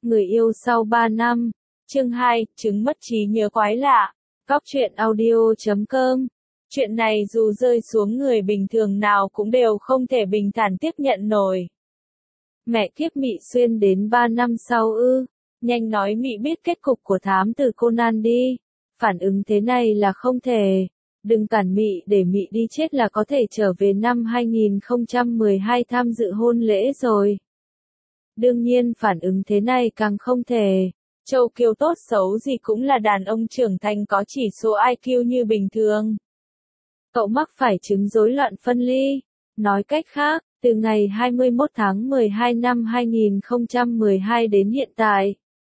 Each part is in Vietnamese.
Người yêu sau 3 năm. Chương 2, chứng mất trí nhớ quái lạ. Góc truyện audio.com. Chuyện này dù rơi xuống người bình thường nào cũng đều không thể bình thản tiếp nhận nổi. Mẹ kiếp Mị Xuyên đến 3 năm sau ư? Nhanh nói Mị biết kết cục của thám tử Conan đi. Phản ứng thế này là không thể. Đừng cản Mị để Mị đi chết là có thể trở về năm 2012 tham dự hôn lễ rồi. Đương nhiên phản ứng thế này càng không thể. Châu Kiều tốt xấu gì cũng là đàn ông trưởng thành có chỉ số IQ như bình thường. Cậu mắc phải chứng rối loạn phân ly. Nói cách khác, từ ngày 21 tháng 12 năm 2012 đến hiện tại.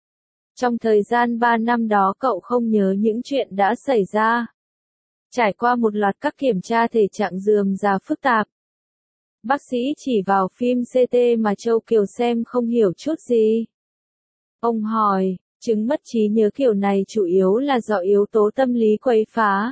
Trong thời gian 3 năm đó cậu không nhớ những chuyện đã xảy ra. Trải qua một loạt các kiểm tra thể trạng rườm rà phức tạp. Bác sĩ chỉ vào phim CT mà Châu Kiều xem không hiểu chút gì. Ông hỏi, chứng mất trí nhớ kiểu này chủ yếu là do yếu tố tâm lý quấy phá.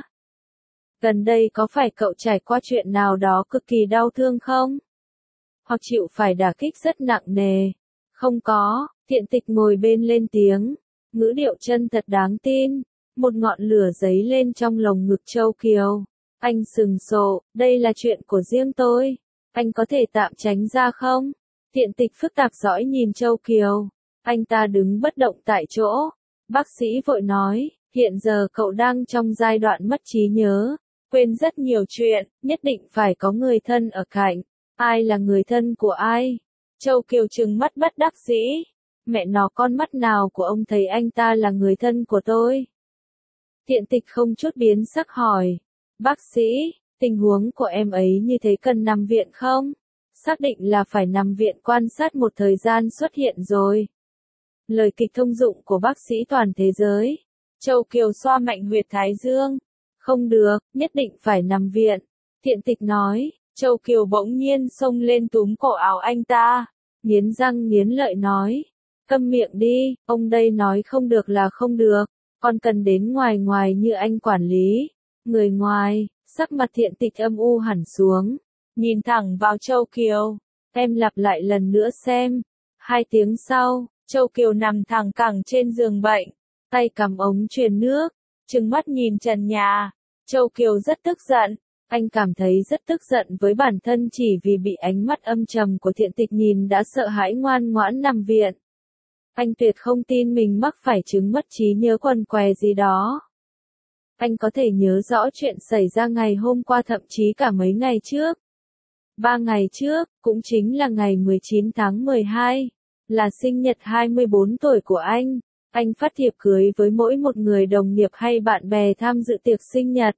Gần đây có phải cậu trải qua chuyện nào đó cực kỳ đau thương không? Hoặc chịu phải đả kích rất nặng nề? Không có, Thiện Tịch ngồi bên lên tiếng, ngữ điệu chân thật đáng tin. Một ngọn lửa giấy lên trong lồng ngực Châu Kiều. Anh sừng sộ, đây là chuyện của riêng tôi. Anh có thể tạm tránh ra không? Thiện Tịch phức tạp dõi nhìn Châu Kiều. Anh ta đứng bất động tại chỗ. Bác sĩ vội nói, hiện giờ cậu đang trong giai đoạn mất trí nhớ. Quên rất nhiều chuyện, nhất định phải có người thân ở cạnh. Ai là người thân của ai? Châu Kiều trừng mắt bất đắc dĩ. Mẹ nó con mắt nào của ông thấy anh ta là người thân của tôi? Thiện Tịch không chút biến sắc hỏi. Bác sĩ, tình huống của em ấy như thế cần nằm viện không? Xác định là phải nằm viện quan sát một thời gian xuất hiện rồi. Lời kịch thông dụng của bác sĩ toàn thế giới. Châu Kiều xoa mạnh huyệt thái dương. Không được, nhất định phải nằm viện. Thiện Tịch nói. Châu Kiều bỗng nhiên xông lên túm cổ áo anh ta. Nghiến răng nghiến lợi nói. Câm miệng đi, ông đây nói không được là không được. Con cần đến ngoài ngoài như anh quản lý. Người ngoài, sắc mặt Thiện Tịch âm u hẳn xuống. Nhìn thẳng vào Châu Kiều. Em lặp lại lần nữa xem. 2 tiếng sau, Châu Kiều nằm thẳng cẳng trên giường bệnh. Tay cầm ống truyền nước. Trừng mắt nhìn trần nhà. Châu Kiều rất tức giận. Anh cảm thấy rất tức giận với bản thân chỉ vì bị ánh mắt âm trầm của Thiện Tịch nhìn đã sợ hãi ngoan ngoãn nằm viện. Anh tuyệt không tin mình mắc phải chứng mất trí nhớ quằn què gì đó. Anh có thể nhớ rõ chuyện xảy ra ngày hôm qua thậm chí cả mấy ngày trước. 3 ngày trước, cũng chính là ngày 19 tháng 12, là sinh nhật 24 tuổi của anh. Anh phát thiệp cưới với mỗi một người đồng nghiệp hay bạn bè tham dự tiệc sinh nhật.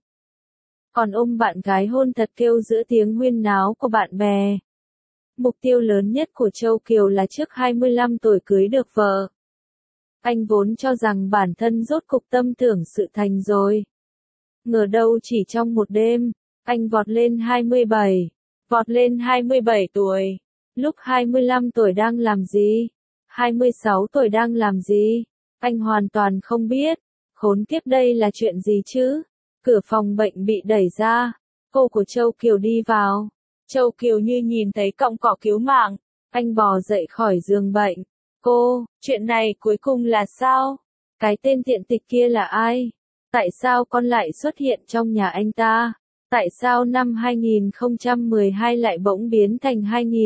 Còn ôm bạn gái hôn thật kêu giữa tiếng huyên náo của bạn bè. Mục tiêu lớn nhất của Châu Kiều là trước 25 tuổi cưới được vợ. Anh vốn cho rằng bản thân rốt cục tâm tưởng sự thành rồi. Ngờ đâu chỉ trong một đêm, anh vọt lên 27. Vọt lên 27 tuổi. Lúc 25 tuổi đang làm gì? 26 tuổi đang làm gì? Anh hoàn toàn không biết. Khốn kiếp đây là chuyện gì chứ? Cửa phòng bệnh bị đẩy ra. Cô của Châu Kiều đi vào. Châu Kiều như nhìn thấy cọng cỏ cứu mạng. Anh bò dậy khỏi giường bệnh. Cô, chuyện này cuối cùng là sao? Cái tên Thiện Tịch kia là ai? Tại sao con lại xuất hiện trong nhà anh ta? Tại sao năm 2012 lại bỗng biến thành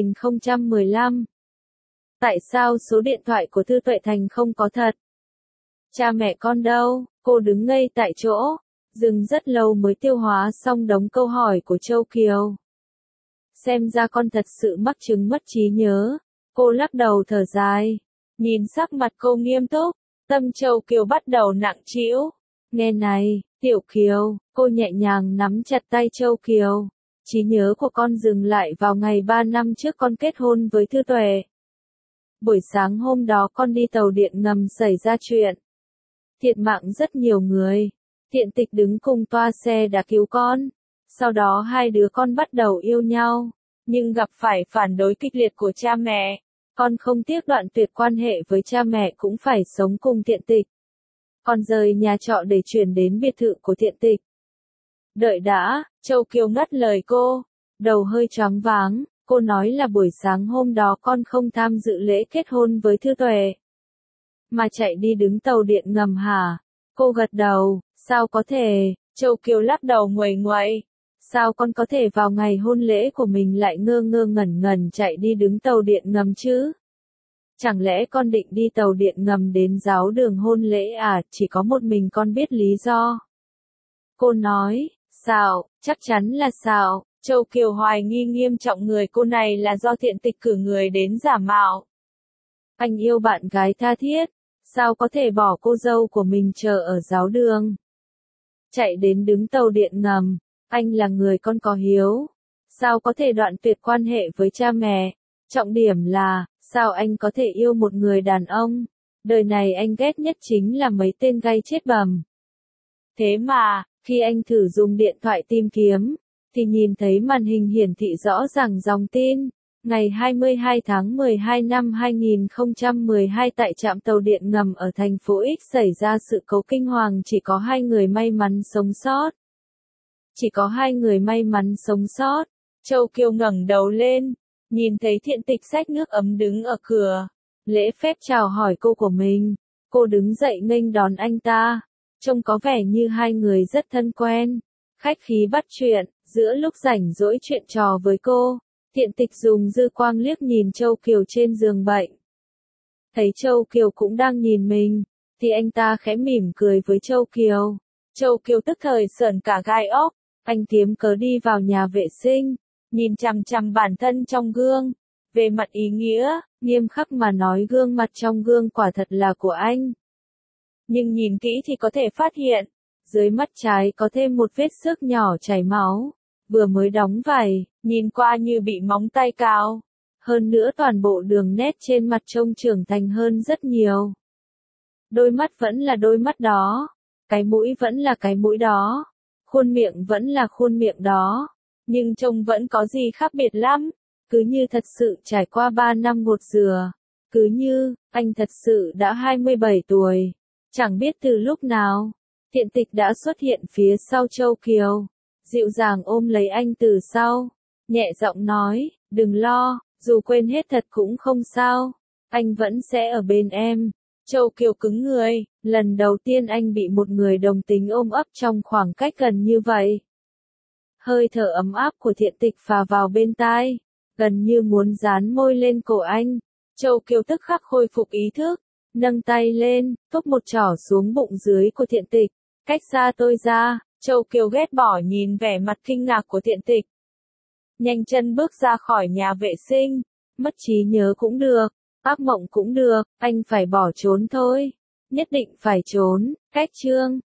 2015? Tại sao số điện thoại của Thư Tuệ Thành không có thật? Cha mẹ con đâu? Cô đứng ngây tại chỗ. Dừng rất lâu mới tiêu hóa xong đống câu hỏi của Châu Kiều. Xem ra con thật sự mắc chứng mất trí nhớ. Cô lắc đầu thở dài. Nhìn sắc mặt cô nghiêm túc, tâm Châu Kiều bắt đầu nặng trĩu. Nghe này, Tiểu Kiều, cô nhẹ nhàng nắm chặt tay Châu Kiều. Trí nhớ của con dừng lại vào ngày 3 năm trước con kết hôn với Thư Tuệ. Buổi sáng hôm đó con đi tàu điện ngầm xảy ra chuyện. Thiệt mạng rất nhiều người. Thiện Tịch đứng cùng toa xe đã cứu con. Sau đó hai đứa con bắt đầu yêu nhau. Nhưng gặp phải phản đối kịch liệt của cha mẹ. Con không tiếc đoạn tuyệt quan hệ với cha mẹ cũng phải sống cùng Thiện Tịch. Con rời nhà trọ để chuyển đến biệt thự của Thiện Tịch. Đợi đã, Châu Kiều ngắt lời cô. Đầu hơi choáng váng, cô nói là buổi sáng hôm đó con không tham dự lễ kết hôn với Thư Tuệ. Mà chạy đi đứng tàu điện ngầm hả? Cô gật đầu, sao có thể, Châu Kiều lắc đầu nguầy nguậy. Sao con có thể vào ngày hôn lễ của mình lại ngơ ngơ ngẩn ngẩn chạy đi đứng tàu điện ngầm chứ? Chẳng lẽ con định đi tàu điện ngầm đến giáo đường hôn lễ à, chỉ có một mình con biết lý do. Cô nói, sao, chắc chắn là sao, Châu Kiều hoài nghi nghiêm trọng người cô này là do Thiện Tịch cử người đến giả mạo. Anh yêu bạn gái tha thiết, sao có thể bỏ cô dâu của mình chờ ở giáo đường? Chạy đến đứng tàu điện ngầm, anh là người con có hiếu, sao có thể đoạn tuyệt quan hệ với cha mẹ? Trọng điểm là, sao anh có thể yêu một người đàn ông? Đời này anh ghét nhất chính là mấy tên gay chết bầm. Thế mà, khi anh thử dùng điện thoại tìm kiếm, thì nhìn thấy màn hình hiển thị rõ ràng dòng tin. Ngày 22 tháng 12 năm 2012 tại trạm tàu điện ngầm ở thành phố X xảy ra sự cố kinh hoàng, chỉ có 2 người may mắn sống sót. Chỉ có 2 người may mắn sống sót. Châu Kiều ngẩng đầu lên, nhìn thấy Thiện Tịch xách nước ấm đứng ở cửa. Lễ phép chào hỏi cô của mình. Cô đứng dậy nghênh đón anh ta. Trông có vẻ như 2 người rất thân quen. Khách khí bắt chuyện, giữa lúc rảnh rỗi chuyện trò với cô. Thiện Tịch dùng dư quang liếc nhìn Châu Kiều trên giường bệnh. Thấy Châu Kiều cũng đang nhìn mình, thì anh ta khẽ mỉm cười với Châu Kiều. Châu Kiều tức thời sởn cả gai óc, anh kiếm cớ đi vào nhà vệ sinh, nhìn chằm chằm bản thân trong gương. Về mặt ý nghĩa, nghiêm khắc mà nói gương mặt trong gương quả thật là của anh. Nhưng nhìn kỹ thì có thể phát hiện, dưới mắt trái có thêm một vết xước nhỏ chảy máu. Vừa mới đóng vải, nhìn qua như bị móng tay cào. Hơn nữa toàn bộ đường nét trên mặt trông trưởng thành hơn rất nhiều. Đôi mắt vẫn là đôi mắt đó. Cái mũi vẫn là cái mũi đó. Khuôn miệng vẫn là khuôn miệng đó. Nhưng trông vẫn có gì khác biệt lắm. Cứ như thật sự trải qua 3 năm gột rửa. Cứ như, anh thật sự đã 27 tuổi. Chẳng biết từ lúc nào, Thiện Tịch đã xuất hiện phía sau Châu Kiều. Dịu dàng ôm lấy anh từ sau, nhẹ giọng nói, đừng lo, dù quên hết thật cũng không sao, anh vẫn sẽ ở bên em. Châu Kiều cứng người, lần đầu tiên anh bị một người đồng tính ôm ấp trong khoảng cách gần như vậy. Hơi thở ấm áp của Thiện Tịch phà vào bên tai, gần như muốn dán môi lên cổ anh. Châu Kiều tức khắc khôi phục ý thức, nâng tay lên, thúc một chỏ xuống bụng dưới của Thiện Tịch, cách xa tôi ra. Châu Kiều ghét bỏ nhìn vẻ mặt kinh ngạc của Thiện Tịch. Nhanh chân bước ra khỏi nhà vệ sinh. Mất trí nhớ cũng được, ác mộng cũng được, anh phải bỏ trốn thôi. Nhất định phải trốn. Cách chương